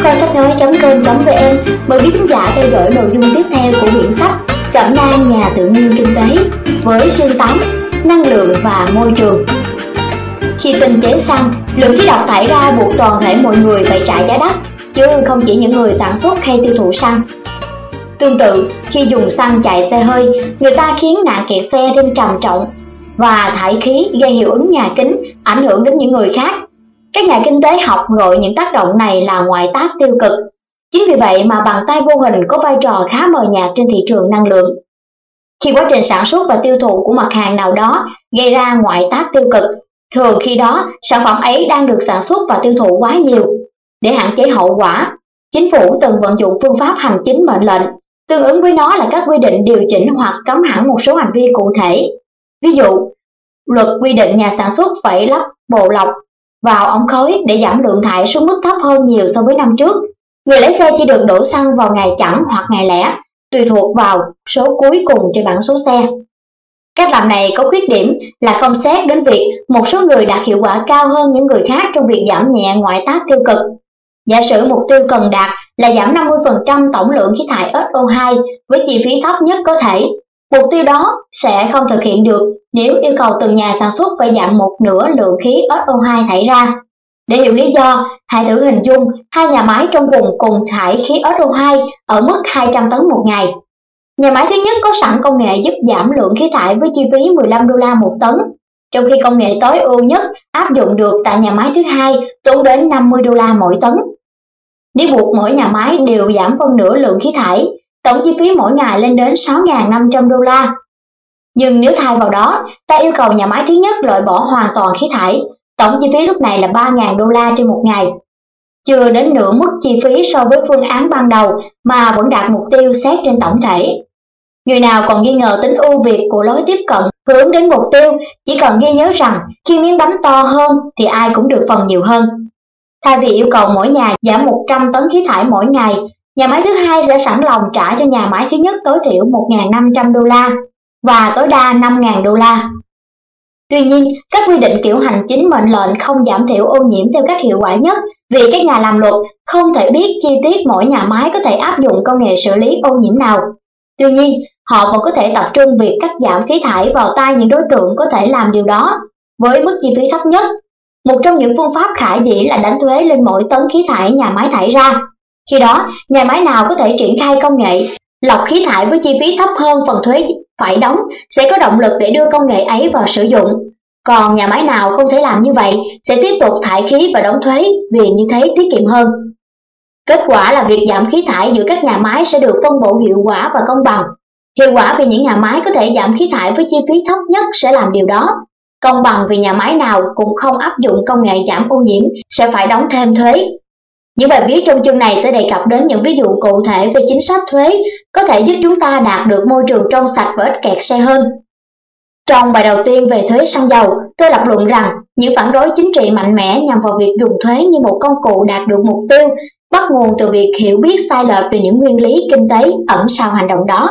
kho sách nói.com.vn mời quý khán giả theo dõi nội dung tiếp theo của quyển sách Cẩm nang nhà tự nhiên kinh tế với chương 8 năng lượng và môi trường. Khi tinh chế xăng, lượng khí độc thải ra buộc toàn thể mọi người phải trả giá đắt, chứ không chỉ những người sản xuất hay tiêu thụ xăng. Tương tự, khi dùng xăng chạy xe hơi, người ta khiến nạn kẹt xe thêm trầm trọng và thải khí gây hiệu ứng nhà kính, ảnh hưởng đến những người khác. Các nhà kinh tế học gọi những tác động này là ngoại tác tiêu cực. Chính vì vậy mà bàn tay vô hình có vai trò khá mờ nhạt trên thị trường năng lượng. Khi quá trình sản xuất và tiêu thụ của mặt hàng nào đó gây ra ngoại tác tiêu cực, thường khi đó sản phẩm ấy đang được sản xuất và tiêu thụ quá nhiều. Để hạn chế hậu quả, chính phủ từng vận dụng phương pháp hành chính mệnh lệnh, tương ứng với nó là các quy định điều chỉnh hoặc cấm hẳn một số hành vi cụ thể. Ví dụ, luật quy định nhà sản xuất phải lắp bộ lọc vào ống khói để giảm lượng thải xuống mức thấp hơn nhiều so với năm trước. Người lái xe chỉ được đổ xăng vào ngày chẵn hoặc ngày lẻ, tùy thuộc vào số cuối cùng trên bảng số xe. Cách làm này có khuyết điểm là không xét đến việc một số người đạt hiệu quả cao hơn những người khác trong việc giảm nhẹ ngoại tác tiêu cực. Giả sử mục tiêu cần đạt là giảm 50% tổng lượng khí thải SO2 với chi phí thấp nhất có thể. Mục tiêu đó sẽ không thực hiện được nếu yêu cầu từng nhà sản xuất phải giảm một nửa lượng khí SO2 thải ra. Để hiểu lý do, hãy thử hình dung hai nhà máy trong vùng cùng thải khí SO2 ở mức 200 tấn một ngày. Nhà máy thứ nhất có sẵn công nghệ giúp giảm lượng khí thải với chi phí 15 đô la một tấn, trong khi công nghệ tối ưu nhất áp dụng được tại nhà máy thứ hai tốn đến 50 đô la mỗi tấn. Nếu buộc mỗi nhà máy đều giảm phân nửa lượng khí thải, tổng chi phí mỗi ngày lên đến 6.500 đô la. Nhưng nếu thay vào đó, ta yêu cầu nhà máy thứ nhất loại bỏ hoàn toàn khí thải, tổng chi phí lúc này là 3.000 đô la trên một ngày. Chưa đến nửa mức chi phí so với phương án ban đầu mà vẫn đạt mục tiêu xét trên tổng thể. Người nào còn nghi ngờ tính ưu việt của lối tiếp cận hướng đến mục tiêu chỉ cần ghi nhớ rằng khi miếng bánh to hơn thì ai cũng được phần nhiều hơn. Thay vì yêu cầu mỗi nhà giảm 100 tấn khí thải mỗi ngày, nhà máy thứ hai sẽ sẵn lòng trả cho nhà máy thứ nhất tối thiểu 1.500 đô la và tối đa 5.000 đô la. Tuy nhiên, các quy định kiểu hành chính mệnh lệnh không giảm thiểu ô nhiễm theo cách hiệu quả nhất vì các nhà làm luật không thể biết chi tiết mỗi nhà máy có thể áp dụng công nghệ xử lý ô nhiễm nào. Tuy nhiên, họ vẫn có thể tập trung việc cắt giảm khí thải vào tay những đối tượng có thể làm điều đó với mức chi phí thấp nhất. Một trong những phương pháp khả dĩ là đánh thuế lên mỗi tấn khí thải nhà máy thải ra. Khi đó, nhà máy nào có thể triển khai công nghệ lọc khí thải với chi phí thấp hơn phần thuế phải đóng sẽ có động lực để đưa công nghệ ấy vào sử dụng. Còn nhà máy nào không thể làm như vậy sẽ tiếp tục thải khí và đóng thuế vì như thế tiết kiệm hơn. Kết quả là việc giảm khí thải giữa các nhà máy sẽ được phân bổ hiệu quả và công bằng. Hiệu quả vì những nhà máy có thể giảm khí thải với chi phí thấp nhất sẽ làm điều đó. Công bằng vì nhà máy nào cũng không áp dụng công nghệ giảm ô nhiễm sẽ phải đóng thêm thuế. Những bài viết trong chương này sẽ đề cập đến những ví dụ cụ thể về chính sách thuế có thể giúp chúng ta đạt được môi trường trong sạch và ít kẹt xe hơn. Trong bài đầu tiên về thuế xăng dầu, tôi lập luận rằng những phản đối chính trị mạnh mẽ nhằm vào việc dùng thuế như một công cụ đạt được mục tiêu bắt nguồn từ việc hiểu biết sai lệch về những nguyên lý kinh tế ẩn sau hành động đó.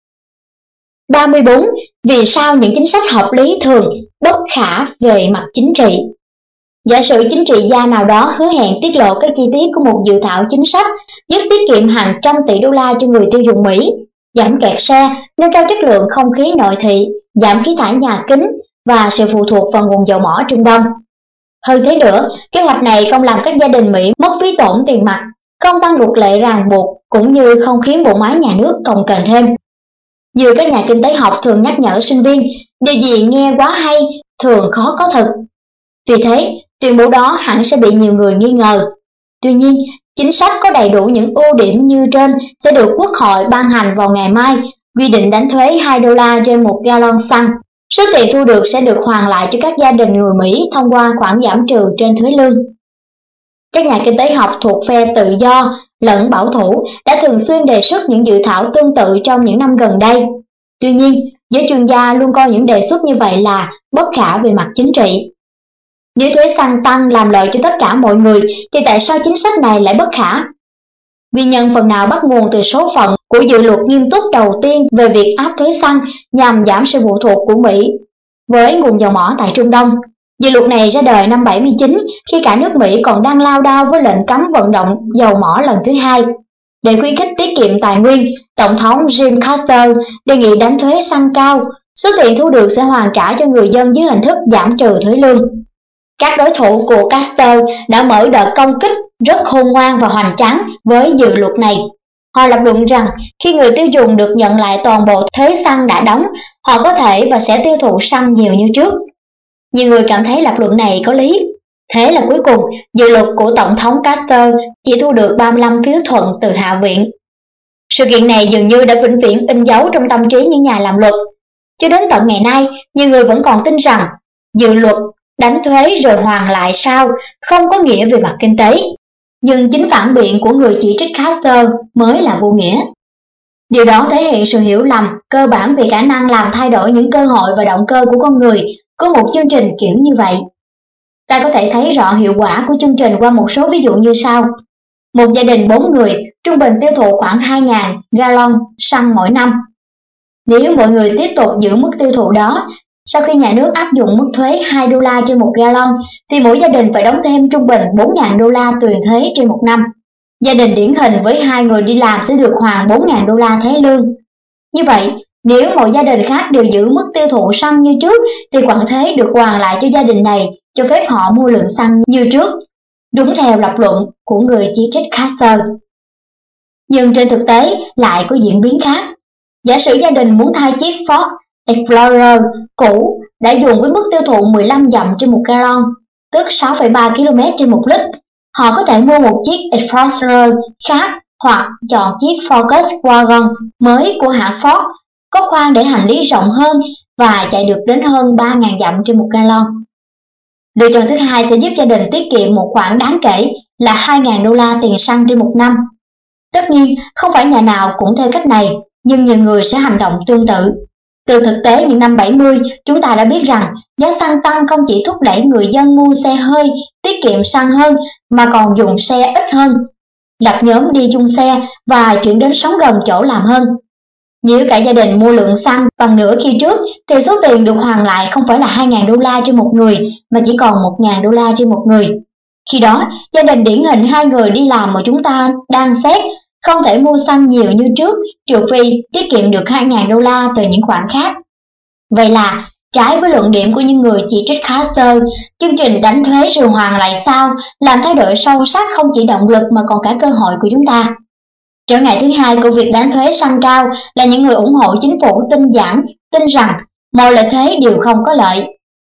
34. Vì sao những chính sách hợp lý thường bất khả về mặt chính trị? Giả sử chính trị gia nào đó hứa hẹn tiết lộ các chi tiết của một dự thảo chính sách giúp tiết kiệm hàng trăm tỷ đô la cho người tiêu dùng Mỹ, giảm kẹt xe, nâng cao chất lượng không khí nội thị, giảm khí thải nhà kính và sự phụ thuộc vào nguồn dầu mỏ Trung Đông. Hơn thế nữa, kế hoạch này không làm các gia đình Mỹ mất phí tổn tiền mặt, không tăng luật lệ ràng buộc, cũng như không khiến bộ máy nhà nước cồng kềnh thêm. Như các nhà kinh tế học thường nhắc nhở sinh viên, điều gì nghe quá hay, thường khó có thực. Vì thế, tuyên bố đó hẳn sẽ bị nhiều người nghi ngờ. Tuy nhiên, chính sách có đầy đủ những ưu điểm như trên sẽ được Quốc hội ban hành vào ngày mai, quy định đánh thuế 2 đô la trên 1 gallon xăng. Số tiền thu được sẽ được hoàn lại cho các gia đình người Mỹ thông qua khoản giảm trừ trên thuế lương. Các nhà kinh tế học thuộc phe tự do lẫn bảo thủ đã thường xuyên đề xuất những dự thảo tương tự trong những năm gần đây. Tuy nhiên, giới chuyên gia luôn coi những đề xuất như vậy là bất khả về mặt chính trị. Nếu thuế xăng tăng làm lợi cho tất cả mọi người, thì tại sao chính sách này lại bất khả? Nguyên nhân phần nào bắt nguồn từ số phận của dự luật nghiêm túc đầu tiên về việc áp thuế xăng nhằm giảm sự phụ thuộc của Mỹ với nguồn dầu mỏ tại Trung Đông. Dự luật này ra đời năm 79 khi cả nước Mỹ còn đang lao đao với lệnh cấm vận động dầu mỏ lần thứ hai. Để khuyến khích tiết kiệm tài nguyên, Tổng thống Jimmy Carter đề nghị đánh thuế xăng cao, số tiền thu được sẽ hoàn trả cho người dân dưới hình thức giảm trừ thuế lương. Các đối thủ của Carter đã mở đợt công kích rất khôn ngoan và hoành tráng với dự luật này. Họ lập luận rằng khi người tiêu dùng được nhận lại toàn bộ thuế xăng đã đóng, họ có thể và sẽ tiêu thụ xăng nhiều như trước. Nhiều người cảm thấy lập luận này có lý. Thế là cuối cùng, dự luật của Tổng thống Carter chỉ thu được 35 phiếu thuận từ Hạ viện. Sự kiện này dường như đã vĩnh viễn in dấu trong tâm trí những nhà làm luật. Cho đến tận ngày nay, nhiều người vẫn còn tin rằng dự luật đánh thuế rồi hoàn lại sau không có nghĩa về mặt kinh tế. Nhưng chính phản biện của người chỉ trích Carter mới là vô nghĩa. Điều đó thể hiện sự hiểu lầm cơ bản về khả năng làm thay đổi những cơ hội và động cơ của con người của một chương trình kiểu như vậy. Ta có thể thấy rõ hiệu quả của chương trình qua một số ví dụ như sau. Một gia đình 4 người trung bình tiêu thụ khoảng 2.000 gallon xăng mỗi năm. Nếu mọi người tiếp tục giữ mức tiêu thụ đó, sau khi nhà nước áp dụng mức thuế 2 đô la trên 1 gallon, thì mỗi gia đình phải đóng thêm trung bình 4.000 đô la tiền thuế trên một năm. Gia đình điển hình với 2 người đi làm sẽ được hoàn 4.000 đô la thuế lương. Như vậy, nếu mọi gia đình khác đều giữ mức tiêu thụ xăng như trước, thì khoản thuế được hoàn lại cho gia đình này cho phép họ mua lượng xăng như trước, đúng theo lập luận của người chỉ trích Carter. Nhưng trên thực tế lại có diễn biến khác. Giả sử gia đình muốn thay chiếc Ford Explorer cũ đã dùng với mức tiêu thụ 15 dặm trên 1 gallon, tức 6,3 km trên 1 lít, họ có thể mua một chiếc Explorer khác hoặc chọn chiếc Focus Wagon mới của hãng Ford, có khoang để hành lý rộng hơn và chạy được đến hơn 3.000 dặm trên 1 gallon. Lựa chọn thứ hai sẽ giúp gia đình tiết kiệm một khoản đáng kể là 2.000 đô la tiền xăng trên một năm. Tất nhiên, không phải nhà nào cũng theo cách này, nhưng nhiều người sẽ hành động tương tự. Từ thực tế những năm 70, chúng ta đã biết rằng giá xăng tăng không chỉ thúc đẩy người dân mua xe hơi, tiết kiệm xăng hơn, mà còn dùng xe ít hơn, lập nhóm đi chung xe và chuyển đến sống gần chỗ làm hơn. Nếu cả gia đình mua lượng xăng bằng nửa khi trước, thì số tiền được hoàn lại không phải là 2.000 đô la trên một người, mà chỉ còn 1.000 đô la trên một người. Khi đó, gia đình điển hình 2 người đi làm mà chúng ta đang xét không thể mua xăng nhiều như trước, trừ phi tiết kiệm được 2.000 đô la từ những khoản khác. Vậy là, trái với luận điểm của những người chỉ trích Carter, chương trình đánh thuế rồi hoàn lại sau làm thay đổi sâu sắc không chỉ động lực mà còn cả cơ hội của chúng ta. Trở ngại thứ hai của việc đánh thuế xăng cao là những người ủng hộ chính phủ tinh giản, tin rằng mọi loại thuế đều không có lợi.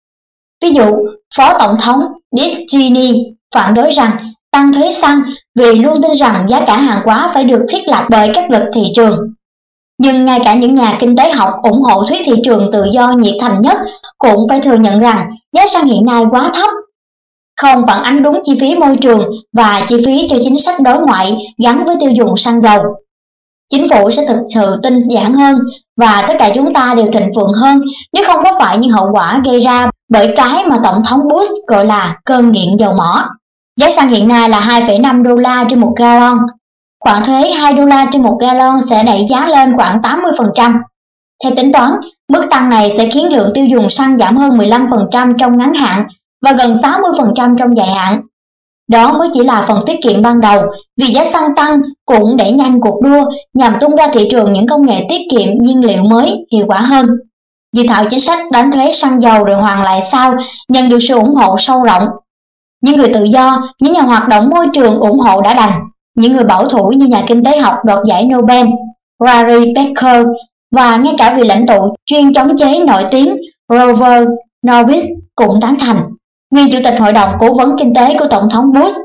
Ví dụ, Phó Tổng thống Dick Cheney phản đối rằng tăng thuế xăng vì luôn tin rằng giá cả hàng hóa phải được thiết lập bởi các luật thị trường. Nhưng ngay cả những nhà kinh tế học ủng hộ thuyết thị trường tự do nhiệt thành nhất cũng phải thừa nhận rằng giá xăng hiện nay quá thấp, không phản ánh đúng chi phí môi trường và chi phí cho chính sách đối ngoại gắn với tiêu dùng xăng dầu. Chính phủ sẽ thực sự tinh giản hơn và tất cả chúng ta đều thịnh vượng hơn nếu không có phải những hậu quả gây ra bởi cái mà Tổng thống Bush gọi là cơn nghiện dầu mỏ. Giá xăng hiện nay là 2,5 đô la trên 1 gallon. Khoản thuế 2 đô la trên 1 gallon sẽ đẩy giá lên khoảng 80%. Theo tính toán, mức tăng này sẽ khiến lượng tiêu dùng xăng giảm hơn 15% trong ngắn hạn và gần 60% trong dài hạn. Đó mới chỉ là phần tiết kiệm ban đầu, vì giá xăng tăng cũng đẩy nhanh cuộc đua nhằm tung ra thị trường những công nghệ tiết kiệm nhiên liệu mới hiệu quả hơn. Dự thảo chính sách đánh thuế xăng dầu rồi hoàn lại sau nhận được sự ủng hộ sâu rộng. Những người tự do, những nhà hoạt động môi trường ủng hộ đã đành. Những người bảo thủ như nhà kinh tế học đoạt giải Nobel Larry Becker và ngay cả vị lãnh tụ chuyên chống chế nổi tiếng Grover Norquist cũng tán thành. Nguyên chủ tịch hội đồng cố vấn kinh tế của Tổng thống Bush,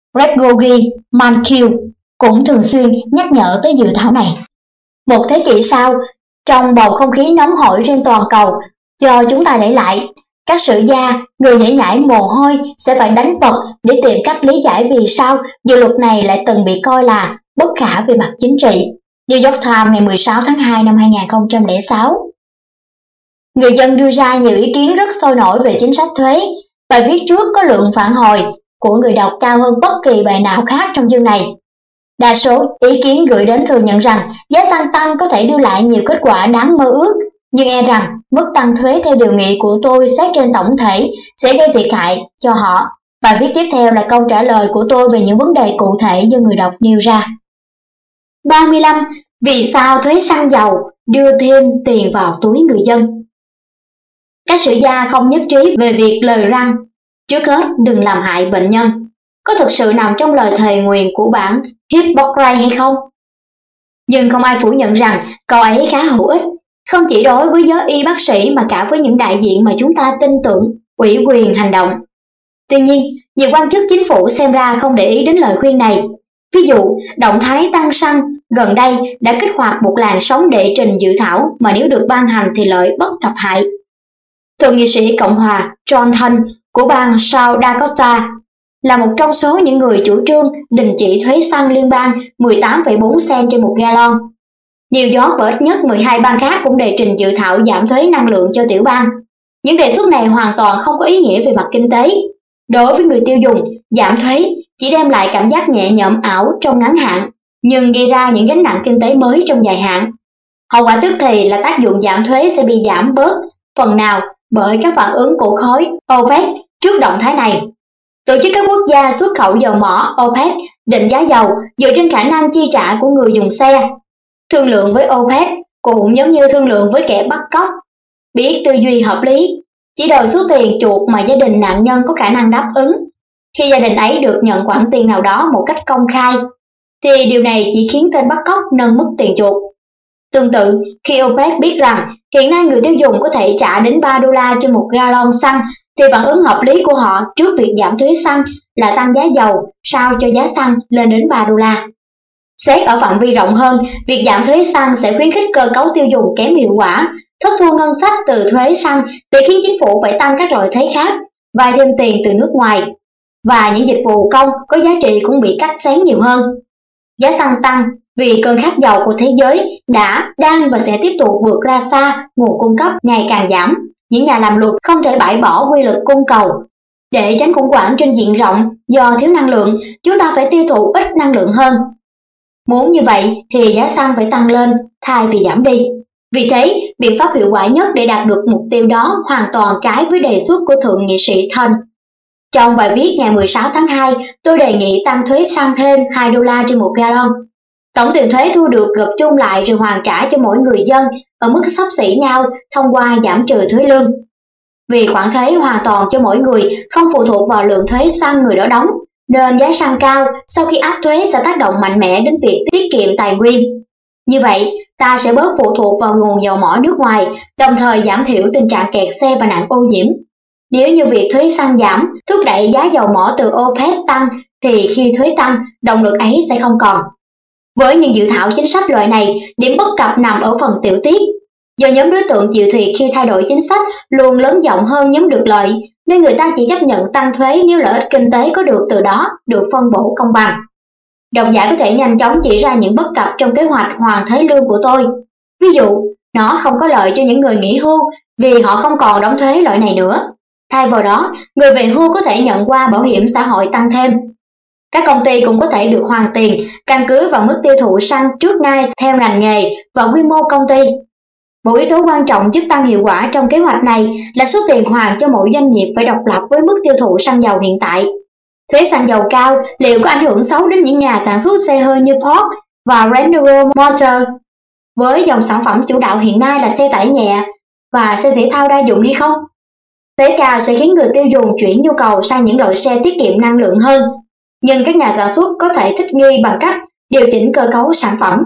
Gregory Mankiw, cũng thường xuyên nhắc nhở tới dự thảo này. Một thế kỷ sau, trong bầu không khí nóng hổi trên toàn cầu do chúng ta để lại, các sử gia, người nhảy nhảy mồ hôi sẽ phải đánh vật để tìm cách lý giải vì sao dự luật này lại từng bị coi là bất khả về mặt chính trị. New York Times ngày 16 tháng 2 năm 2006. Người dân đưa ra nhiều ý kiến rất sôi nổi về chính sách thuế. Bài viết trước có lượng phản hồi của người đọc cao hơn bất kỳ bài nào khác trong chương này. Đa số ý kiến gửi đến thừa nhận rằng giá xăng tăng có thể đưa lại nhiều kết quả đáng mơ ước Nhưng e rằng mức tăng thuế theo điều nghị của tôi xét trên tổng thể sẽ gây thiệt hại cho họ. Bài viết tiếp theo là câu trả lời của tôi về những vấn đề cụ thể do người đọc nêu ra. 35. Vì sao thuế xăng dầu đưa thêm tiền vào túi người dân? Các sử gia không nhất trí về việc lời răn trước hết đừng làm hại bệnh nhân có thực sự nằm trong lời thề nguyền của bản Hippocrates hay không? Nhưng không ai phủ nhận rằng câu ấy khá hữu ích, không chỉ đối với giới y bác sĩ mà cả với những đại diện mà chúng ta tin tưởng ủy quyền hành động. Tuy nhiên, nhiều quan chức chính phủ xem ra không để ý đến lời khuyên này. Ví dụ, động thái tăng xăng gần đây đã kích hoạt một làn sóng đệ trình dự thảo mà nếu được ban hành thì lợi bất cập hại. Thượng nghị sĩ Cộng hòa John Hunt của bang South Dakota là một trong số những người chủ trương đình chỉ thuế xăng liên bang 18,4 cent trên một gallon. New York và ít nhất 12 bang khác cũng đề trình dự thảo giảm thuế năng lượng cho tiểu bang. Những đề xuất này hoàn toàn không có ý nghĩa về mặt kinh tế. Đối với người tiêu dùng, giảm thuế chỉ đem lại cảm giác nhẹ nhõm ảo trong ngắn hạn, nhưng gây ra những gánh nặng kinh tế mới trong dài hạn. Hậu quả tức thì là tác dụng giảm thuế sẽ bị giảm bớt phần nào bởi các phản ứng của khối OPEC trước động thái này. Tổ chức các quốc gia xuất khẩu dầu mỏ OPEC định giá dầu dựa trên khả năng chi trả của người dùng xe. Thương lượng với OPEC cũng giống như thương lượng với kẻ bắt cóc, biết tư duy hợp lý, chỉ đòi số tiền chuộc mà gia đình nạn nhân có khả năng đáp ứng. Khi gia đình ấy được nhận khoản tiền nào đó một cách công khai, thì điều này chỉ khiến tên bắt cóc nâng mức tiền chuộc. Tương tự, khi OPEC biết rằng hiện nay người tiêu dùng có thể trả đến $3 trên một gallon xăng, thì phản ứng hợp lý của họ trước việc giảm thuế xăng là tăng giá dầu sao cho giá xăng lên đến $3. Xét ở phạm vi rộng hơn, việc giảm thuế xăng sẽ khuyến khích cơ cấu tiêu dùng kém hiệu quả, thất thu ngân sách từ thuế xăng sẽ khiến chính phủ phải tăng các loại thuế khác, vay thêm tiền từ nước ngoài, và những dịch vụ công có giá trị cũng bị cắt xén nhiều hơn. Giá xăng tăng vì cơn khát dầu của thế giới đã, đang và sẽ tiếp tục vượt ra xa nguồn cung cấp ngày càng giảm. Những nhà làm luật không thể bãi bỏ quy luật cung cầu. Để tránh khủng hoảng trên diện rộng do thiếu năng lượng, chúng ta phải tiêu thụ ít năng lượng hơn. Muốn như vậy thì giá xăng phải tăng lên thay vì giảm đi. Vì thế, biện pháp hiệu quả nhất để đạt được mục tiêu đó hoàn toàn trái với đề xuất của Thượng nghị sĩ Thun. Trong bài viết ngày 16 tháng 2, tôi đề nghị tăng thuế xăng thêm $2 trên một gallon. Tổng tiền thuế thu được gộp chung lại rồi hoàn trả cho mỗi người dân ở mức xấp xỉ nhau thông qua giảm trừ thuế lương. Vì khoản thuế hoàn toàn cho mỗi người không phụ thuộc vào lượng thuế xăng người đó đóng, nên giá xăng cao sau khi áp thuế sẽ tác động mạnh mẽ đến việc tiết kiệm tài nguyên. Như vậy, ta sẽ bớt phụ thuộc vào nguồn dầu mỏ nước ngoài, đồng thời giảm thiểu tình trạng kẹt xe và nạn ô nhiễm. Nếu như việc thuế xăng giảm thúc đẩy giá dầu mỏ từ OPEC tăng, thì khi thuế tăng, động lực ấy sẽ không còn. Với những dự thảo chính sách loại này, điểm bất cập nằm ở phần tiểu tiết. Do nhóm đối tượng chịu thiệt khi thay đổi chính sách luôn lớn rộng hơn nhóm được lợi, nên người ta chỉ chấp nhận tăng thuế nếu lợi ích kinh tế có được từ đó được phân bổ công bằng. Độc giả có thể nhanh chóng chỉ ra những bất cập trong kế hoạch hoàn thuế lương của tôi. Ví dụ, nó không có lợi cho những người nghỉ hưu vì họ không còn đóng thuế loại này nữa. Thay vào đó, người về hưu có thể nhận qua bảo hiểm xã hội tăng thêm. Các công ty cũng có thể được hoàn tiền căn cứ vào mức tiêu thụ xăng trước nay theo ngành nghề và quy mô công ty. Một yếu tố quan trọng giúp tăng hiệu quả trong kế hoạch này là số tiền hoàn cho mỗi doanh nghiệp phải độc lập với mức tiêu thụ xăng dầu hiện tại. Thuế xăng dầu cao liệu có ảnh hưởng xấu đến những nhà sản xuất xe hơi như Ford và General Motors với dòng sản phẩm chủ đạo hiện nay là xe tải nhẹ và xe thể thao đa dụng hay không? Thuế cao sẽ khiến người tiêu dùng chuyển nhu cầu sang những loại xe tiết kiệm năng lượng hơn, nhưng các nhà sản xuất có thể thích nghi bằng cách điều chỉnh cơ cấu sản phẩm.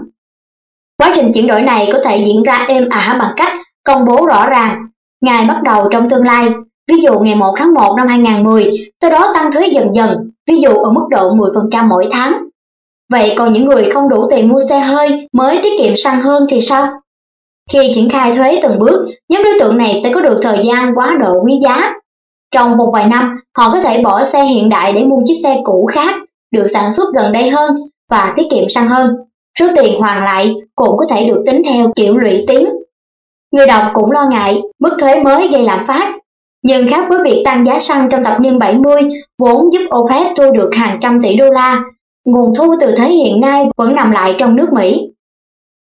Quá trình chuyển đổi này có thể diễn ra êm ả bằng cách công bố rõ ràng ngày bắt đầu trong tương lai, ví dụ ngày 1 tháng 1 năm 2010, sau đó tăng thuế dần dần, ví dụ ở mức độ 10% mỗi tháng. Vậy còn những người không đủ tiền mua xe hơi mới tiết kiệm xăng hơn thì sao? Khi triển khai thuế từng bước, nhóm đối tượng này sẽ có được thời gian quá độ quý giá. Trong một vài năm, họ có thể bỏ xe hiện đại để mua chiếc xe cũ khác, được sản xuất gần đây hơn và tiết kiệm xăng hơn. Số tiền hoàn lại cũng có thể được tính theo kiểu lũy tiến. Người đọc cũng lo ngại mức thuế mới gây lạm phát. Nhưng khác với việc tăng giá xăng trong thập niên 70, vốn giúp OPEC thu được hàng trăm tỷ đô la, nguồn thu từ thuế hiện nay vẫn nằm lại trong nước Mỹ.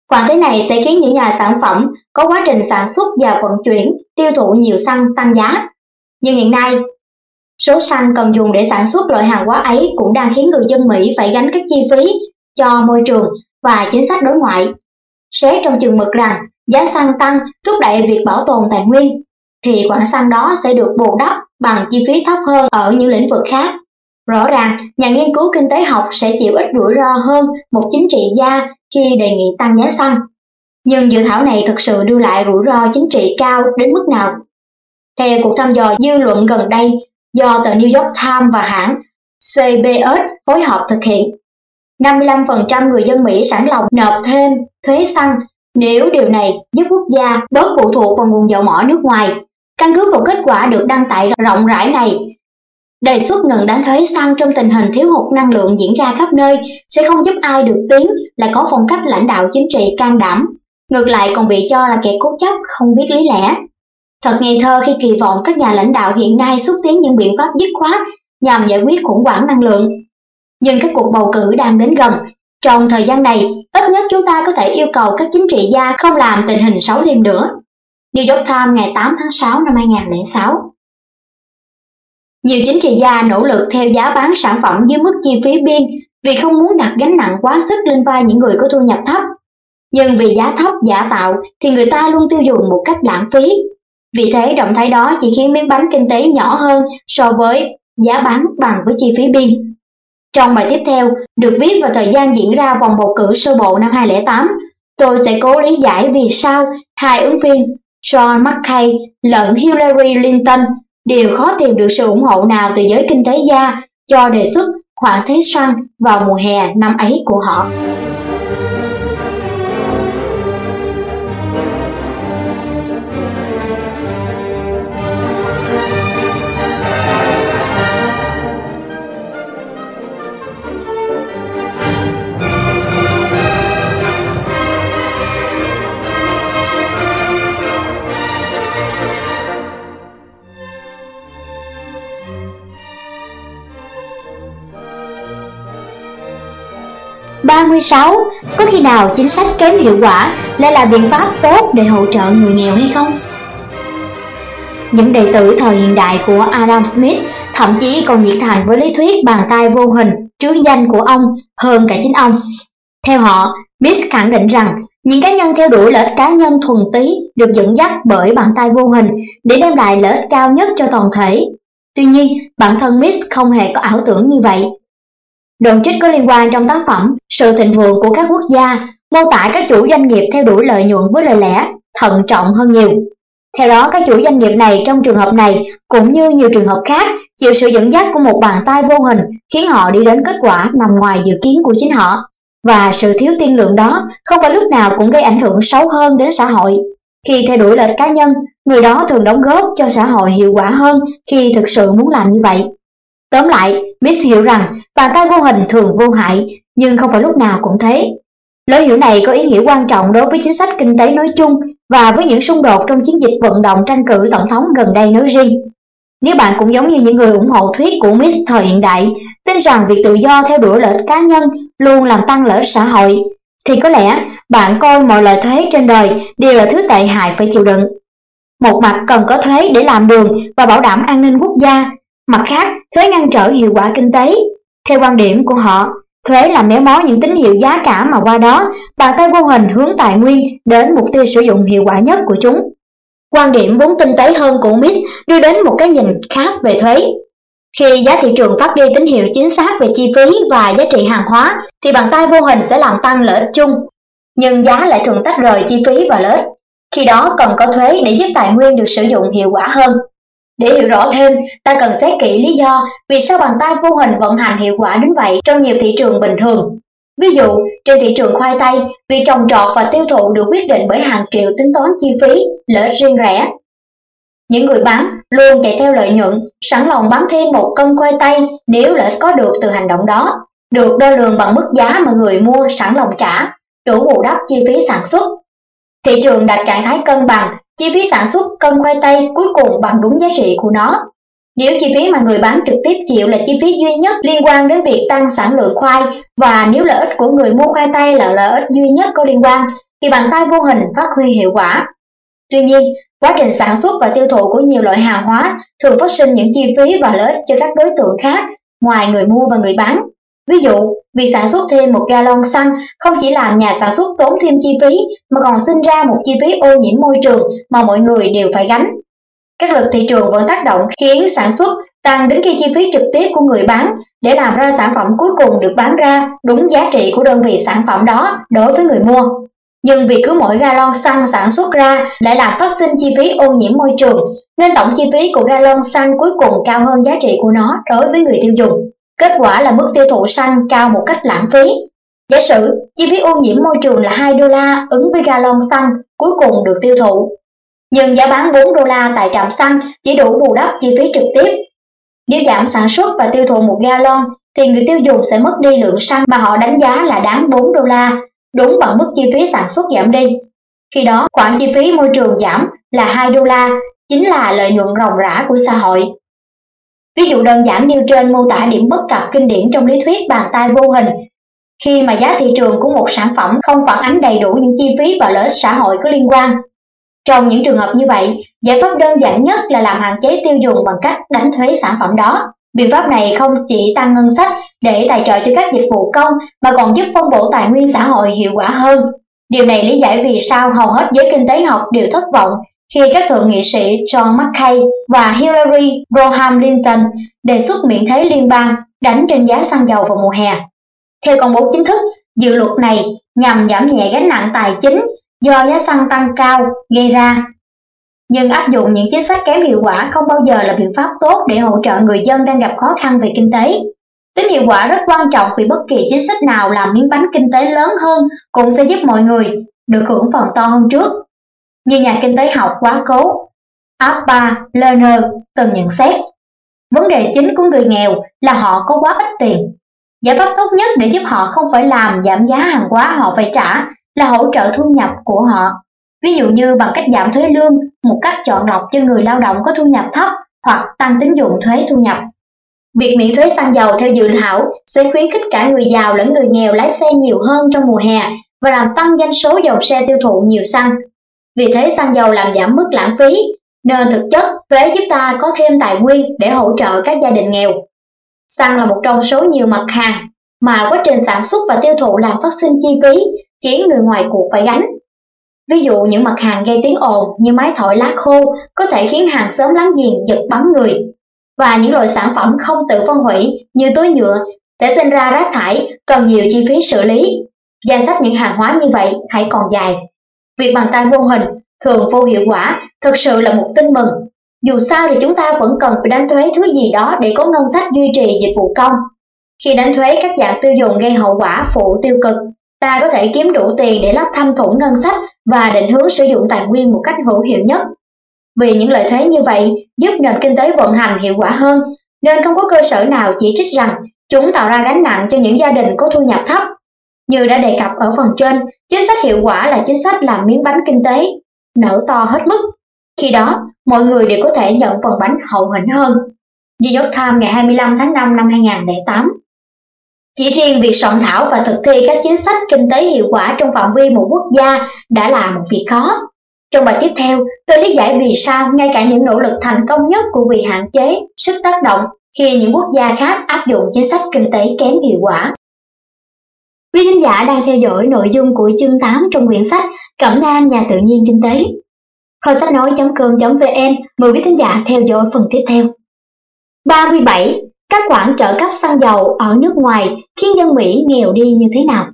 Khoản thuế này sẽ khiến những nhà sản phẩm có quá trình sản xuất và vận chuyển, tiêu thụ nhiều xăng tăng giá. Nhưng hiện nay, số xăng cần dùng để sản xuất loại hàng hóa ấy cũng đang khiến người dân Mỹ phải gánh các chi phí cho môi trường và chính sách đối ngoại. Xét trong chừng mực rằng giá xăng tăng thúc đẩy việc bảo tồn tài nguyên, thì khoản xăng đó sẽ được bù đắp bằng chi phí thấp hơn ở những lĩnh vực khác. Rõ ràng, nhà nghiên cứu kinh tế học sẽ chịu ít rủi ro hơn một chính trị gia khi đề nghị tăng giá xăng. Nhưng dự thảo này thực sự đưa lại rủi ro chính trị cao đến mức nào? Theo cuộc thăm dò dư luận gần đây do tờ New York Times và hãng CBS phối hợp thực hiện, 55% người dân Mỹ sẵn lòng nộp thêm thuế xăng nếu điều này giúp quốc gia bớt phụ thuộc vào nguồn dầu mỏ nước ngoài. Căn cứ vào kết quả được đăng tải rộng rãi này, đề xuất ngừng đánh thuế xăng trong tình hình thiếu hụt năng lượng diễn ra khắp nơi sẽ không giúp ai được tiếng là có phong cách lãnh đạo chính trị can đảm, ngược lại còn bị cho là kẻ cố chấp không biết lý lẽ. Thật ngây thơ khi kỳ vọng các nhà lãnh đạo hiện nay xúc tiến những biện pháp dứt khoát nhằm giải quyết khủng hoảng năng lượng. Nhưng các cuộc bầu cử đang đến gần. Trong thời gian này, ít nhất chúng ta có thể yêu cầu các chính trị gia không làm tình hình xấu thêm nữa. New York Times ngày 8 tháng 6 năm 2006. Nhiều chính trị gia nỗ lực theo giá bán sản phẩm dưới mức chi phí biên vì không muốn đặt gánh nặng quá sức lên vai những người có thu nhập thấp. Nhưng vì giá thấp giả tạo thì người ta luôn tiêu dùng một cách lãng phí. Vì thế động thái đó chỉ khiến miếng bánh kinh tế nhỏ hơn so với giá bán bằng với chi phí biên. Trong bài tiếp theo, được viết vào thời gian diễn ra vòng bầu cử sơ bộ năm 2008, tôi sẽ cố lý giải vì sao hai ứng viên John McCain lẫn Hillary Clinton đều khó tìm được sự ủng hộ nào từ giới kinh tế gia cho đề xuất khoản thuế xăng vào mùa hè năm ấy của họ. (36) Có khi nào chính sách kém hiệu quả lại là biện pháp tốt để hỗ trợ người nghèo hay không? Những đệ tử thời hiện đại của Adam Smith thậm chí còn nhiệt thành với lý thuyết bàn tay vô hình trứ danh của ông hơn cả chính ông. Theo họ, Smith khẳng định rằng những cá nhân theo đuổi lợi ích cá nhân thuần túy được dẫn dắt bởi bàn tay vô hình để đem lại lợi ích cao nhất cho toàn thể. Tuy nhiên, bản thân Smith không hề có ảo tưởng như vậy. Đoạn trích có liên quan trong tác phẩm Sự thịnh vượng của các quốc gia mô tả các chủ doanh nghiệp theo đuổi lợi nhuận với lời lẽ thận trọng hơn nhiều. Theo đó, các chủ doanh nghiệp này trong trường hợp này cũng như nhiều trường hợp khác chịu sự dẫn dắt của một bàn tay vô hình khiến họ đi đến kết quả nằm ngoài dự kiến của chính họ. Và sự thiếu tiên lượng đó không phải lúc nào cũng gây ảnh hưởng xấu hơn đến xã hội. Khi theo đuổi lợi ích cá nhân, người đó thường đóng góp cho xã hội hiệu quả hơn khi thực sự muốn làm như vậy. Tóm lại, Smith hiểu rằng bàn tay vô hình thường vô hại, nhưng không phải lúc nào cũng thế. Lối hiểu này có ý nghĩa quan trọng đối với chính sách kinh tế nói chung và với những xung đột trong chiến dịch vận động tranh cử tổng thống gần đây nói riêng. Nếu bạn cũng giống như những người ủng hộ thuyết của Smith thời hiện đại, tin rằng việc tự do theo đuổi lợi ích cá nhân luôn làm tăng lợi ích xã hội, thì có lẽ bạn coi mọi loại thuế trên đời đều là thứ tệ hại phải chịu đựng. Một mặt cần có thuế để làm đường và bảo đảm an ninh quốc gia, mặt khác thuế ngăn trở hiệu quả kinh tế. Theo quan điểm của họ, thuế làm méo mó những tín hiệu giá cả mà qua đó bàn tay vô hình hướng tài nguyên đến mục tiêu sử dụng hiệu quả nhất của chúng. Quan điểm vốn tinh tế hơn của Smith đưa đến một cái nhìn khác về thuế. Khi giá thị trường phát đi tín hiệu chính xác về chi phí và giá trị hàng hóa thì bàn tay vô hình sẽ làm tăng lợi ích chung, nhưng giá lại thường tách rời chi phí và lợi ích. Khi đó cần có thuế để giúp tài nguyên được sử dụng hiệu quả hơn. Để hiểu rõ thêm, ta cần xét kỹ lý do vì sao bàn tay vô hình vận hành hiệu quả đến vậy trong nhiều thị trường bình thường. Ví dụ, trên thị trường khoai tây, việc trồng trọt và tiêu thụ được quyết định bởi hàng triệu tính toán chi phí, lợi ích riêng rẽ. Những người bán luôn chạy theo lợi nhuận, sẵn lòng bán thêm một cân khoai tây nếu lợi ích có được từ hành động đó, được đo lường bằng mức giá mà người mua sẵn lòng trả, đủ bù đắp chi phí sản xuất. Thị trường đặt trạng thái cân bằng, chi phí sản xuất cân khoai tây cuối cùng bằng đúng giá trị của nó. Nếu chi phí mà người bán trực tiếp chịu là chi phí duy nhất liên quan đến việc tăng sản lượng khoai, và nếu lợi ích của người mua khoai tây là lợi ích duy nhất có liên quan, thì bàn tay vô hình phát huy hiệu quả. Tuy nhiên, quá trình sản xuất và tiêu thụ của nhiều loại hàng hóa thường phát sinh những chi phí và lợi ích cho các đối tượng khác ngoài người mua và người bán. Ví dụ, việc sản xuất thêm 1 gallon xăng không chỉ làm nhà sản xuất tốn thêm chi phí mà còn sinh ra một chi phí ô nhiễm môi trường mà mọi người đều phải gánh. Các lực thị trường vẫn tác động khiến sản xuất tăng đến khi chi phí trực tiếp của người bán để làm ra sản phẩm cuối cùng được bán ra đúng giá trị của đơn vị sản phẩm đó đối với người mua. Nhưng vì cứ mỗi gallon xăng sản xuất ra lại làm phát sinh chi phí ô nhiễm môi trường, nên tổng chi phí của gallon xăng cuối cùng cao hơn giá trị của nó đối với người tiêu dùng. Kết quả là mức tiêu thụ xăng cao một cách lãng phí. Giả sử chi phí ô nhiễm môi trường là 2 đô la ứng với gallon xăng cuối cùng được tiêu thụ, nhưng giá bán 4 đô la tại trạm xăng chỉ đủ bù đắp chi phí trực tiếp. Nếu giảm sản xuất và tiêu thụ 1 gallon thì người tiêu dùng sẽ mất đi lượng xăng mà họ đánh giá là đáng 4 đô la, đúng bằng mức chi phí sản xuất giảm đi. Khi đó, khoản chi phí môi trường giảm là 2 đô la, chính là lợi nhuận ròng rã của xã hội. Ví dụ đơn giản nêu trên mô tả điểm bất cập kinh điển trong lý thuyết bàn tay vô hình, khi mà giá thị trường của một sản phẩm không phản ánh đầy đủ những chi phí và lợi ích xã hội có liên quan. Trong những trường hợp như vậy, giải pháp đơn giản nhất là làm hạn chế tiêu dùng bằng cách đánh thuế sản phẩm đó. Biện pháp này không chỉ tăng ngân sách để tài trợ cho các dịch vụ công mà còn giúp phân bổ tài nguyên xã hội hiệu quả hơn. Điều này lý giải vì sao hầu hết giới kinh tế học đều thất vọng khi các thượng nghị sĩ John McCain và Hillary Rodham Clinton đề xuất miễn thuế liên bang đánh trên giá xăng dầu vào mùa hè. Theo công bố chính thức, dự luật này nhằm giảm nhẹ gánh nặng tài chính do giá xăng tăng cao gây ra. Nhưng áp dụng những chính sách kém hiệu quả không bao giờ là biện pháp tốt để hỗ trợ người dân đang gặp khó khăn về kinh tế. Tính hiệu quả rất quan trọng vì bất kỳ chính sách nào làm miếng bánh kinh tế lớn hơn cũng sẽ giúp mọi người được hưởng phần to hơn trước. Như nhà kinh tế học quá cố Arpa Lerner từng nhận xét, vấn đề chính của người nghèo là họ có quá ít tiền. Giải pháp tốt nhất để giúp họ không phải làm giảm giá hàng hóa họ phải trả là hỗ trợ thu nhập của họ. Ví dụ như bằng cách giảm thuế lương một cách chọn lọc cho người lao động có thu nhập thấp hoặc tăng tín dụng thuế thu nhập. Việc miễn thuế xăng dầu theo dự thảo sẽ khuyến khích cả người giàu lẫn người nghèo lái xe nhiều hơn trong mùa hè và làm tăng doanh số dòng xe tiêu thụ nhiều xăng. Vì thế xăng dầu làm giảm mức lãng phí, nên thực chất thuế giúp ta có thêm tài nguyên để hỗ trợ các gia đình nghèo. Xăng là một trong số nhiều mặt hàng mà quá trình sản xuất và tiêu thụ làm phát sinh chi phí khiến người ngoài cuộc phải gánh. Ví dụ những mặt hàng gây tiếng ồn như máy thổi lá khô có thể khiến hàng xóm láng giềng giật bắn người, và những loại sản phẩm không tự phân hủy như túi nhựa sẽ sinh ra rác thải cần nhiều chi phí xử lý. Danh sách những hàng hóa như vậy hãy còn dài. Việc bàn tay vô hình thường vô hiệu quả thực sự là một tin mừng. Dù sao thì chúng ta vẫn cần phải đánh thuế thứ gì đó để có ngân sách duy trì dịch vụ công. Khi đánh thuế các dạng tiêu dùng gây hậu quả phụ tiêu cực, ta có thể kiếm đủ tiền để lấp thâm thủng ngân sách và định hướng sử dụng tài nguyên một cách hữu hiệu nhất. Vì những lợi thế như vậy giúp nền kinh tế vận hành hiệu quả hơn, nên không có cơ sở nào chỉ trích rằng chúng tạo ra gánh nặng cho những gia đình có thu nhập thấp. Như đã đề cập ở phần trên, chính sách hiệu quả là chính sách làm miếng bánh kinh tế nở to hết mức. Khi đó, mọi người đều có thể nhận phần bánh hậu hĩnh hơn. New York Times ngày 25 tháng 5 năm 2008. Chỉ riêng việc soạn thảo và thực thi các chính sách kinh tế hiệu quả trong phạm vi một quốc gia đã là một việc khó. Trong bài tiếp theo, tôi lý giải vì sao ngay cả những nỗ lực thành công nhất của việc hạn chế sức tác động khi những quốc gia khác áp dụng chính sách kinh tế kém hiệu quả. Quý khán giả đang theo dõi nội dung của chương 8 trong quyển sách Cẩm nang nhà tự nhiên kinh tế. Kho sách nói.com.vn mời quý khán giả theo dõi phần tiếp theo. 37. Các khoản trợ cấp xăng dầu ở nước ngoài khiến dân Mỹ nghèo đi như thế nào?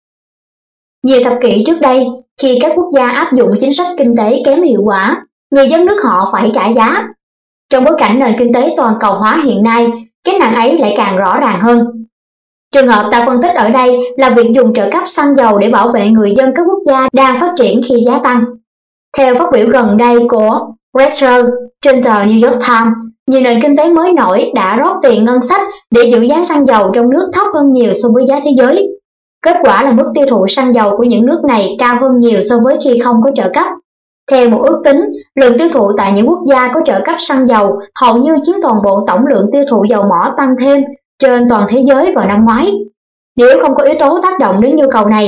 Nhiều thập kỷ trước đây, khi các quốc gia áp dụng chính sách kinh tế kém hiệu quả, người dân nước họ phải trả giá. Trong bối cảnh nền kinh tế toàn cầu hóa hiện nay, cái nạn ấy lại càng rõ ràng hơn. Trường hợp ta phân tích ở đây là việc dùng trợ cấp xăng dầu để bảo vệ người dân các quốc gia đang phát triển khi giá tăng. Theo phát biểu gần đây của Rachel trên tờ New York Times, nhiều nền kinh tế mới nổi đã rót tiền ngân sách để giữ giá xăng dầu trong nước thấp hơn nhiều so với giá thế giới. Kết quả là mức tiêu thụ xăng dầu của những nước này cao hơn nhiều so với khi không có trợ cấp. Theo một ước tính, lượng tiêu thụ tại những quốc gia có trợ cấp xăng dầu hầu như chiếm toàn bộ tổng lượng tiêu thụ dầu mỏ tăng thêm trên toàn thế giới vào năm ngoái. Nếu không có yếu tố tác động đến nhu cầu này,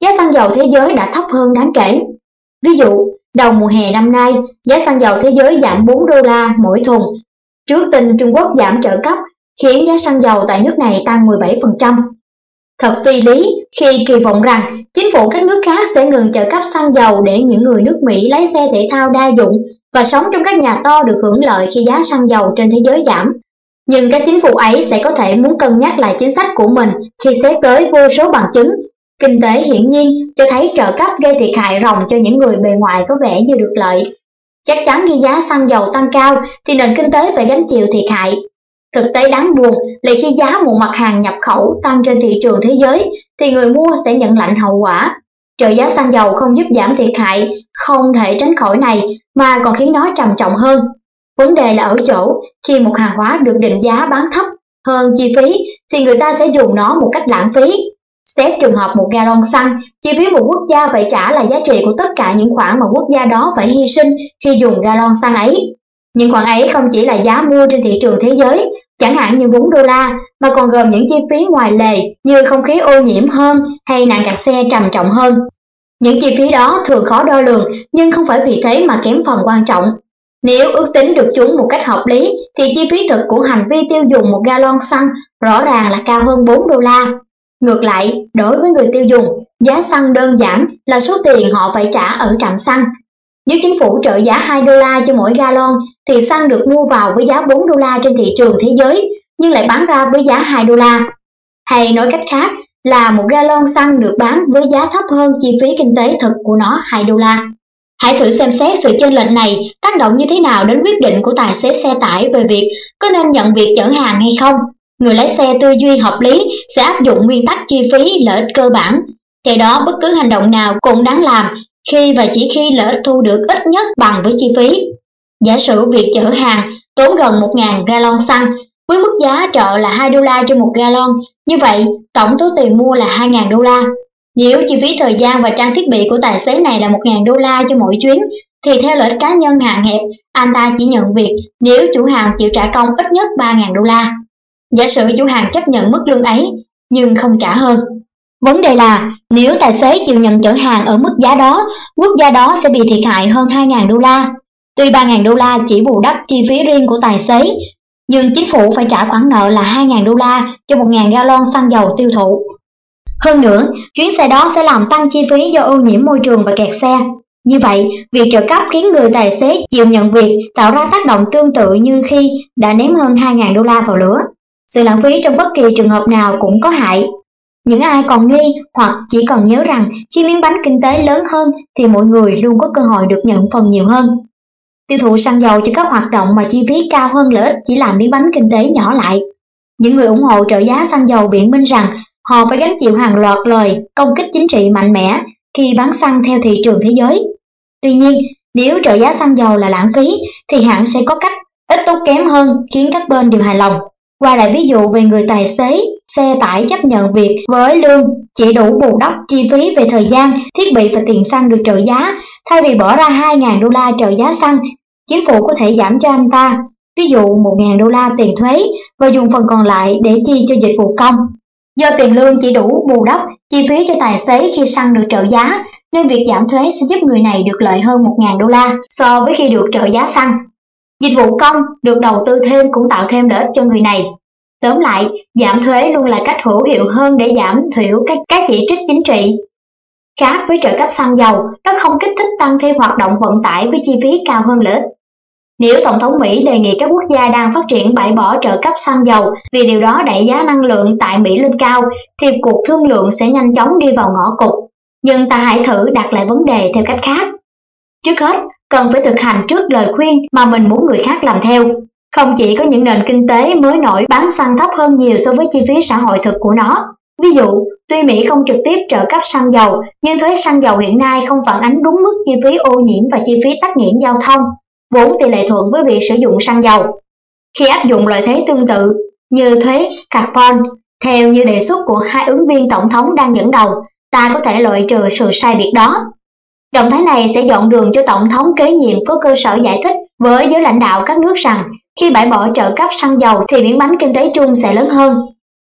giá xăng dầu thế giới đã thấp hơn đáng kể. Ví dụ, đầu mùa hè năm nay, giá xăng dầu thế giới giảm 4 đô la mỗi thùng, trước tin Trung Quốc giảm trợ cấp, khiến giá xăng dầu tại nước này tăng 17%. Thật phi lý khi kỳ vọng rằng chính phủ các nước khác sẽ ngừng trợ cấp xăng dầu để những người nước Mỹ lái xe thể thao đa dụng và sống trong các nhà to được hưởng lợi khi giá xăng dầu trên thế giới giảm. Nhưng các chính phủ ấy sẽ có thể muốn cân nhắc lại chính sách của mình khi xét tới vô số bằng chứng kinh tế hiển nhiên cho thấy trợ cấp gây thiệt hại ròng cho những người bề ngoài có vẻ như được lợi. Chắc chắn khi giá xăng dầu tăng cao thì nền kinh tế phải gánh chịu thiệt hại. Thực tế đáng buồn là khi giá một mặt hàng nhập khẩu tăng trên thị trường thế giới thì người mua sẽ nhận lãnh hậu quả. Trợ giá xăng dầu không giúp giảm thiệt hại, không thể tránh khỏi này mà còn khiến nó trầm trọng hơn. Vấn đề là ở chỗ khi một hàng hóa được định giá bán thấp hơn chi phí thì người ta sẽ dùng nó một cách lãng phí. Xét trường hợp một gallon xăng, chi phí một quốc gia phải trả là giá trị của tất cả những khoản mà quốc gia đó phải hy sinh khi dùng gallon xăng ấy. Những khoản ấy không chỉ là giá mua trên thị trường thế giới, chẳng hạn như 4 đô la, mà còn gồm những chi phí ngoài lề như không khí ô nhiễm hơn hay nạn kẹt xe trầm trọng hơn. Những chi phí đó thường khó đo lường nhưng không phải vì thế mà kém phần quan trọng. Nếu ước tính được chúng một cách hợp lý thì chi phí thực của hành vi tiêu dùng một gallon xăng rõ ràng là cao hơn 4 đô la. Ngược lại, đối với người tiêu dùng, giá xăng đơn giản là số tiền họ phải trả ở trạm xăng. Nếu chính phủ trợ giá 2 đô la cho mỗi gallon thì xăng được mua vào với giá 4 đô la trên thị trường thế giới nhưng lại bán ra với giá 2 đô la. Hay nói cách khác là một gallon xăng được bán với giá thấp hơn chi phí kinh tế thực của nó 2 đô la. Hãy thử xem xét sự chênh lệch này tác động như thế nào đến quyết định của tài xế xe tải về việc có nên nhận việc chở hàng hay không. Người lái xe tư duy hợp lý sẽ áp dụng nguyên tắc chi phí lợi ích cơ bản. Theo đó, bất cứ hành động nào cũng đáng làm khi và chỉ khi lợi ích thu được ít nhất bằng với chi phí. Giả sử việc chở hàng tốn gần 1.000 gallon xăng với mức giá trợ là 2 đô la trên 1 gallon, như vậy tổng số tiền mua là 2.000 đô la. Nếu chi phí thời gian và trang thiết bị của tài xế này là 1.000 đô la cho mỗi chuyến, thì theo lợi ích cá nhân hạn hẹp, anh ta chỉ nhận việc nếu chủ hàng chịu trả công ít nhất 3.000 đô la. Giả sử chủ hàng chấp nhận mức lương ấy, nhưng không trả hơn. Vấn đề là nếu tài xế chịu nhận chở hàng ở mức giá đó, quốc gia đó sẽ bị thiệt hại hơn 2.000 đô la. Tuy 3.000 đô la chỉ bù đắp chi phí riêng của tài xế, nhưng chính phủ phải trả khoản nợ là 2.000 đô la cho 1.000 gallon xăng dầu tiêu thụ. Hơn nữa, chuyến xe đó sẽ làm tăng chi phí do ô nhiễm môi trường và kẹt xe. Như vậy, việc trợ cấp khiến người tài xế chịu nhận việc tạo ra tác động tương tự như khi đã ném hơn 2.000 đô la vào lửa. Sự lãng phí trong bất kỳ trường hợp nào cũng có hại. Những ai còn nghi hoặc chỉ còn nhớ rằng khi miếng bánh kinh tế lớn hơn thì mọi người luôn có cơ hội được nhận phần nhiều hơn. Tiêu thụ xăng dầu cho các hoạt động mà chi phí cao hơn lợi ích chỉ làm miếng bánh kinh tế nhỏ lại. Những người ủng hộ trợ giá xăng dầu biện minh rằng họ phải gánh chịu hàng loạt lời công kích chính trị mạnh mẽ khi bán xăng theo thị trường thế giới. Tuy nhiên, nếu trợ giá xăng dầu là lãng phí thì hãng sẽ có cách ít tốn kém hơn khiến các bên đều hài lòng. Qua lại ví dụ về người tài xế xe tải chấp nhận việc với lương chỉ đủ bù đắp chi phí về thời gian, thiết bị và tiền xăng được trợ giá, thay vì bỏ ra 2.000 đô la trợ giá xăng, chính phủ có thể giảm cho anh ta, ví dụ 1.000 đô la tiền thuế và dùng phần còn lại để chi cho dịch vụ công. Do tiền lương chỉ đủ bù đắp chi phí cho tài xế khi xăng được trợ giá, nên việc giảm thuế sẽ giúp người này được lợi hơn 1.000 đô la so với khi được trợ giá xăng. Dịch vụ công được đầu tư thêm cũng tạo thêm lợi ích cho người này. Tóm lại, giảm thuế luôn là cách hữu hiệu hơn để giảm thiểu các chỉ trích chính trị. Khác với trợ cấp xăng dầu, nó không kích thích tăng thêm hoạt động vận tải với chi phí cao hơn lợi ích. Nếu Tổng thống Mỹ đề nghị các quốc gia đang phát triển bãi bỏ trợ cấp xăng dầu vì điều đó đẩy giá năng lượng tại Mỹ lên cao, thì cuộc thương lượng sẽ nhanh chóng đi vào ngõ cụt. Nhưng ta hãy thử đặt lại vấn đề theo cách khác. Trước hết, cần phải thực hành trước lời khuyên mà mình muốn người khác làm theo. Không chỉ có những nền kinh tế mới nổi bán xăng thấp hơn nhiều so với chi phí xã hội thực của nó. Ví dụ, tuy Mỹ không trực tiếp trợ cấp xăng dầu, nhưng thuế xăng dầu hiện nay không phản ánh đúng mức chi phí ô nhiễm và chi phí tắc nghẽn giao thông, vốn tỷ lệ thuận với việc sử dụng xăng dầu. Khi áp dụng loại thuế tương tự như thuế carbon, theo như đề xuất của hai ứng viên tổng thống đang dẫn đầu, ta có thể loại trừ sự sai biệt đó. Động thái này sẽ dọn đường cho tổng thống kế nhiệm có cơ sở giải thích với giới lãnh đạo các nước rằng khi bãi bỏ trợ cấp xăng dầu thì miếng bánh kinh tế chung sẽ lớn hơn.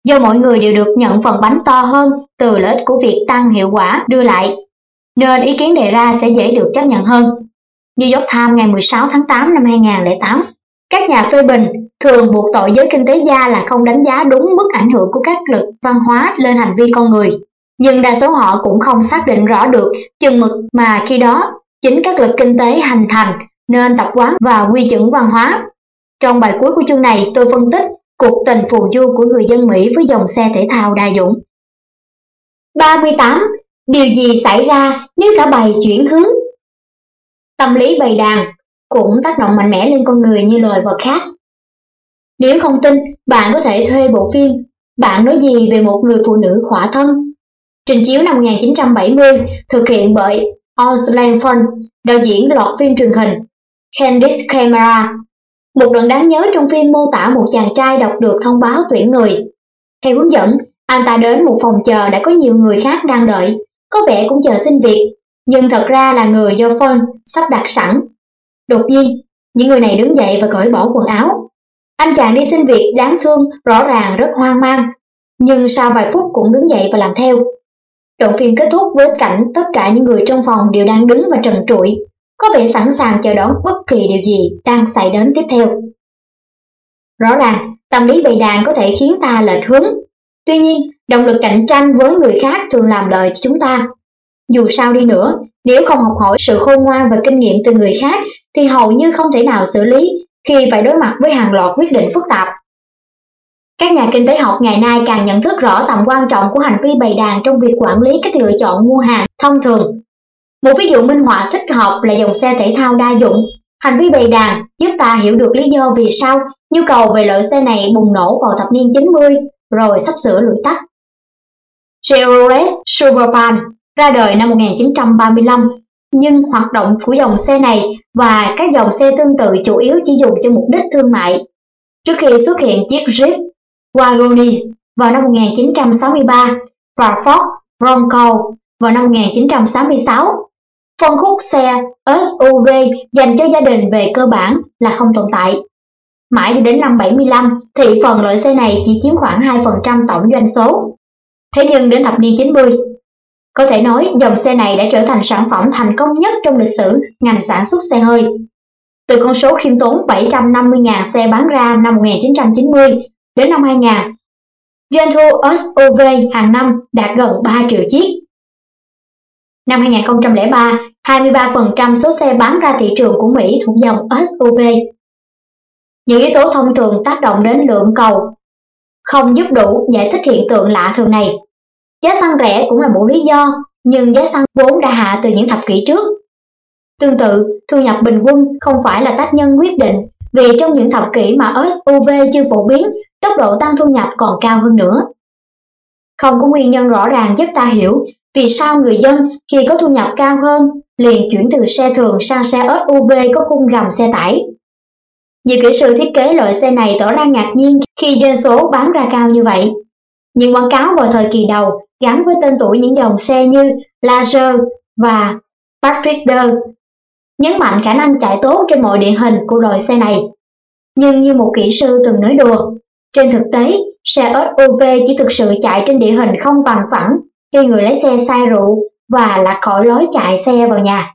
do mọi người đều được nhận phần bánh to hơn từ lợi ích của việc tăng hiệu quả đưa lại, nên ý kiến đề ra sẽ dễ được chấp nhận hơn. New York Times ngày 16 tháng 8 năm 2008. Các nhà phê bình thường buộc tội giới kinh tế gia là không đánh giá đúng mức ảnh hưởng của các lực văn hóa lên hành vi con người, nhưng đa số họ cũng không xác định rõ được chừng mực mà khi đó chính các lực kinh tế hình thành nên tập quán và quy chuẩn văn hóa. Trong bài cuối của chương này, tôi phân tích cuộc tình phù du của người dân Mỹ với dòng xe thể thao đa dụng. 38. Điều gì xảy ra nếu cả bầy chuyển hướng? Tâm lý bầy đàn cũng tác động mạnh mẽ lên con người như loài vật khác. Nếu không tin, bạn có thể thuê bộ phim Bạn nói gì về một người phụ nữ khỏa thân, trình chiếu năm 1970, thực hiện bởi Oz Lanford, đạo diễn loạt phim truyền hình Candid Camera. Một đoạn đáng nhớ trong phim mô tả một chàng trai đọc được thông báo tuyển người. Theo hướng dẫn, anh ta đến một phòng chờ đã có nhiều người khác đang đợi, có vẻ cũng chờ xin việc, nhưng thật ra là người do Ford sắp đặt sẵn. Đột nhiên, những người này đứng dậy và cởi bỏ quần áo. Anh chàng đi xin việc đáng thương rõ ràng rất hoang mang, nhưng sau vài phút cũng đứng dậy và làm theo. Đoạn phim kết thúc với cảnh tất cả những người trong phòng đều đang đứng và trần trụi, có vẻ sẵn sàng chờ đón bất kỳ điều gì đang xảy đến tiếp theo. Rõ ràng, tâm lý bầy đàn có thể khiến ta lệch hướng. Tuy nhiên, động lực cạnh tranh với người khác thường làm lợi cho chúng ta. Dù sao đi nữa, nếu không học hỏi sự khôn ngoan và kinh nghiệm từ người khác thì hầu như không thể nào xử lý khi phải đối mặt với hàng loạt quyết định phức tạp. Các nhà kinh tế học ngày nay càng nhận thức rõ tầm quan trọng của hành vi bầy đàn trong việc quản lý các lựa chọn mua hàng thông thường. Một ví dụ minh họa thích hợp là dòng xe thể thao đa dụng. Hành vi bầy đàn giúp ta hiểu được lý do vì sao nhu cầu về loại xe này bùng nổ vào thập niên 90 rồi sắp sửa lụi tắt. Chevrolet Suburban ra đời năm 1935, nhưng hoạt động của dòng xe này và các dòng xe tương tự chủ yếu chỉ dùng cho mục đích thương mại. Trước khi xuất hiện chiếc Jeep Wagoneer vào năm 1963 và Ford Bronco vào năm 1966, phân khúc xe SUV dành cho gia đình về cơ bản là không tồn tại. Mãi đến năm 75, thị phần loại xe này chỉ chiếm khoảng 2% tổng doanh số. Thế nhưng đến thập niên 90, có thể nói dòng xe này đã trở thành sản phẩm thành công nhất trong lịch sử ngành sản xuất xe hơi. Từ con số khiêm tốn 750.000 xe bán ra năm 1990 đến năm 2000, doanh thu SUV hàng năm đạt gần 3 triệu chiếc. Năm 2003, 23% số xe bán ra thị trường của Mỹ thuộc dòng SUV. Những yếu tố thông thường tác động đến lượng cầu không giúp đủ giải thích hiện tượng lạ thường này. Giá xăng rẻ cũng là một lý do, nhưng giá xăng vốn đã hạ từ những thập kỷ trước. Tương tự, thu nhập bình quân không phải là tác nhân quyết định, vì trong những thập kỷ mà SUV chưa phổ biến, tốc độ tăng thu nhập còn cao hơn nữa. Không có nguyên nhân rõ ràng giúp ta hiểu vì sao người dân khi có thu nhập cao hơn liền chuyển từ xe thường sang xe SUV có khung gầm xe tải. Nhiều kỹ sư thiết kế loại xe này tỏ ra ngạc nhiên khi doanh số bán ra cao như vậy. Những quảng cáo vào thời kỳ đầu gắn với tên tuổi những dòng xe như Laser và Pathfinder nhấn mạnh khả năng chạy tốt trên mọi địa hình của loại xe này. Nhưng như một kỹ sư từng nói đùa, trên thực tế, xe SUV chỉ thực sự chạy trên địa hình không bằng phẳng khi người lái xe say rượu và lạc khỏi lối chạy xe vào nhà.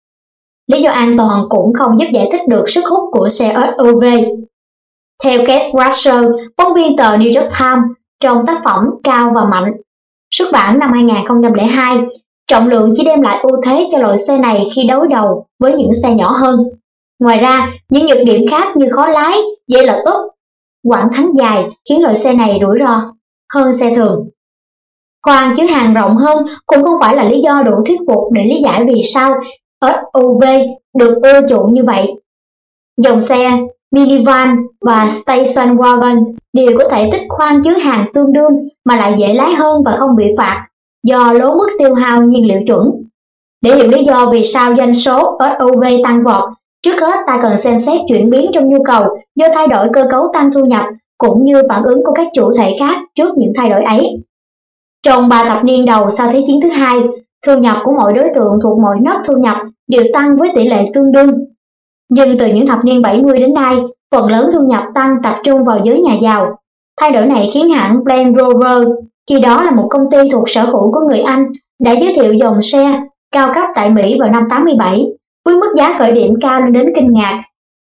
Lý do an toàn cũng không giúp giải thích được sức hút của xe SUV. Theo Kate Russell, phóng viên tờ New York Times, trong tác phẩm Cao và Mạnh, xuất bản năm 2002, trọng lượng chỉ đem lại ưu thế cho loại xe này khi đối đầu với những xe nhỏ hơn. Ngoài ra, những nhược điểm khác như khó lái, dễ lật úp, quãng thắng dài khiến loại xe này rủi ro hơn xe thường. Khoang chứa hàng rộng hơn cũng không phải là lý do đủ thuyết phục để lý giải vì sao SUV được ưa chuộng như vậy. Dòng xe minivan và station wagon đều có thể tích khoang chứa hàng tương đương mà lại dễ lái hơn và không bị phạt do lố mức tiêu hao nhiên liệu chuẩn. Để hiểu lý do vì sao doanh số SUV tăng vọt, trước hết ta cần xem xét chuyển biến trong nhu cầu do thay đổi cơ cấu tăng thu nhập cũng như phản ứng của các chủ thể khác trước những thay đổi ấy. Trong 3 thập niên đầu sau Thế chiến thứ hai, thu nhập của mọi đối tượng thuộc mọi nấc thu nhập đều tăng với tỷ lệ tương đương. Nhưng từ những thập niên 70 đến nay, phần lớn thu nhập tăng tập trung vào giới nhà giàu. Thay đổi này khiến hãng Land Rover, khi đó là một công ty thuộc sở hữu của người Anh, đã giới thiệu dòng xe cao cấp tại Mỹ vào năm 87 với mức giá khởi điểm cao lên đến kinh ngạc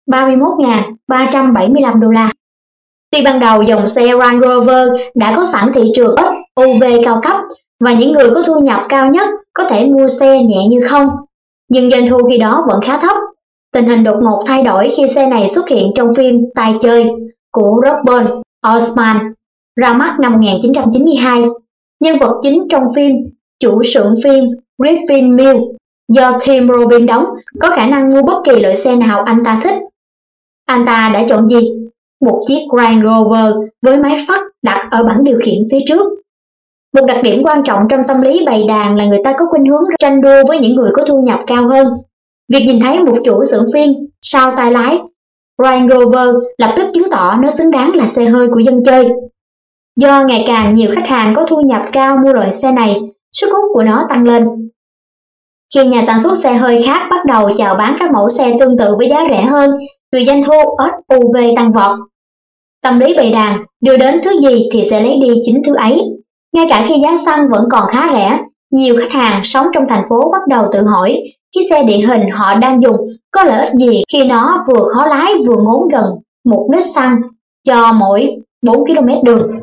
31.375 đô la. Tuy ban đầu dòng xe Range Rover đã có sẵn thị trường SUV cao cấp và những người có thu nhập cao nhất có thể mua xe nhẹ như không, nhưng doanh thu khi đó vẫn khá thấp. Tình hình đột ngột thay đổi khi xe này xuất hiện trong phim Tài Chơi của Robert Altman ra mắt năm 1992. Nhân vật chính trong phim, chủ xưởng phim Griffin Mill do Tim Robbins đóng, có khả năng mua bất kỳ loại xe nào anh ta thích. Anh ta đã chọn gì? Một chiếc Range Rover với máy phanh đặt ở bảng điều khiển phía trước. Một đặc điểm quan trọng trong tâm lý bầy đàn là người ta có khuynh hướng tranh đua với những người có thu nhập cao hơn. Việc nhìn thấy một chủ xưởng phim sau tay lái Range Rover lập tức chứng tỏ nó xứng đáng là xe hơi của dân chơi. Do ngày càng nhiều khách hàng có thu nhập cao mua loại xe này, sức hút của nó tăng lên. Khi nhà sản xuất xe hơi khác bắt đầu chào bán các mẫu xe tương tự với giá rẻ hơn, vì doanh thu SUV tăng vọt. Tâm lý bầy đàn đưa đến thứ gì thì sẽ lấy đi chính thứ ấy. Ngay cả khi giá xăng vẫn còn khá rẻ, nhiều khách hàng sống trong thành phố bắt đầu tự hỏi chiếc xe địa hình họ đang dùng có lợi ích gì khi nó vừa khó lái vừa ngốn gần 1 lít xăng cho mỗi 4 km đường.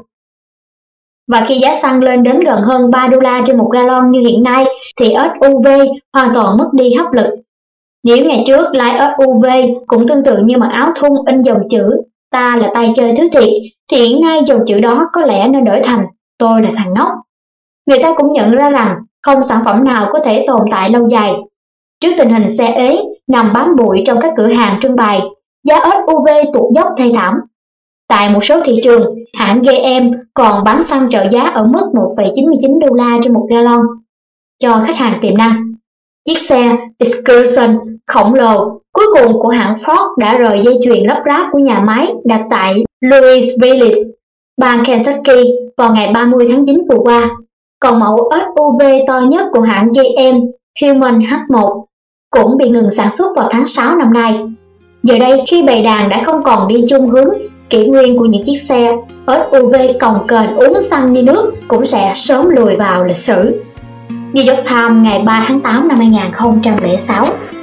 Và khi giá xăng lên đến gần hơn 3 đô la trên 1 gallon như hiện nay thì SUV hoàn toàn mất đi hấp lực. Nếu ngày trước lái SUV cũng tương tự như mặc áo thun in dòng chữ "Ta là tay chơi thứ thiệt", thì hiện nay dòng chữ đó có lẽ nên đổi thành "Tôi là thằng ngốc". Người ta cũng nhận ra rằng không sản phẩm nào có thể tồn tại lâu dài. Trước tình hình xe ế nằm bám bụi trong các cửa hàng trưng bày, giá SUV tụt dốc thê thảm. Tại một số thị trường, hãng GM còn bán xăng trợ giá ở mức 1,99 đô la trên 1 gallon cho khách hàng tiềm năng. Chiếc xe Excursion khổng lồ cuối cùng của hãng Ford đã rời dây chuyền lắp ráp của nhà máy đặt tại Louisville, bang Kentucky vào ngày 30 tháng 9 vừa qua. Còn mẫu SUV to nhất của hãng GM, Human H1, cũng bị ngừng sản xuất vào tháng 6 năm nay. Giờ đây, khi bầy đàn đã không còn đi chung hướng, kỷ nguyên của những chiếc xe SUV cồng kềnh uống xăng như nước cũng sẽ sớm lùi vào lịch sử. New York Times ngày 3 tháng 8 năm 2006.